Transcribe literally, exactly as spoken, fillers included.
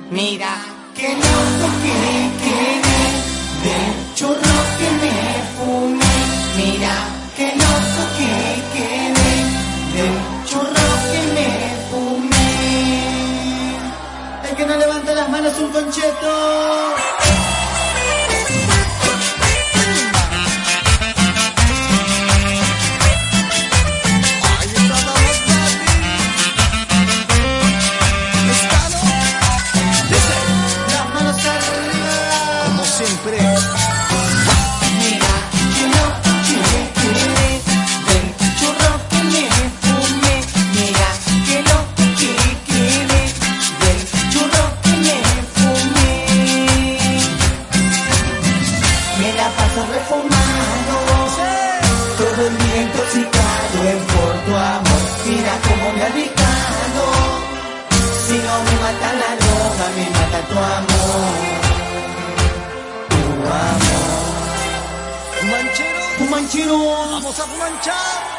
Mira que loco que quedé del churro que me fumé. Mira que loco que quedé del churro que me fumé. El que no levanta las manos es un concheto. Siempre. Mira que loco que quedé del churro que me fumé. Mira que loco que quedé del churro que me fumé. Me la paso refumando, todo el día intoxicado en por tu amor. Mira cómo me ha picado, si no me mata la droga, me mata tu amor. Fumanchero, Fumanchero, vamos a fumanchar.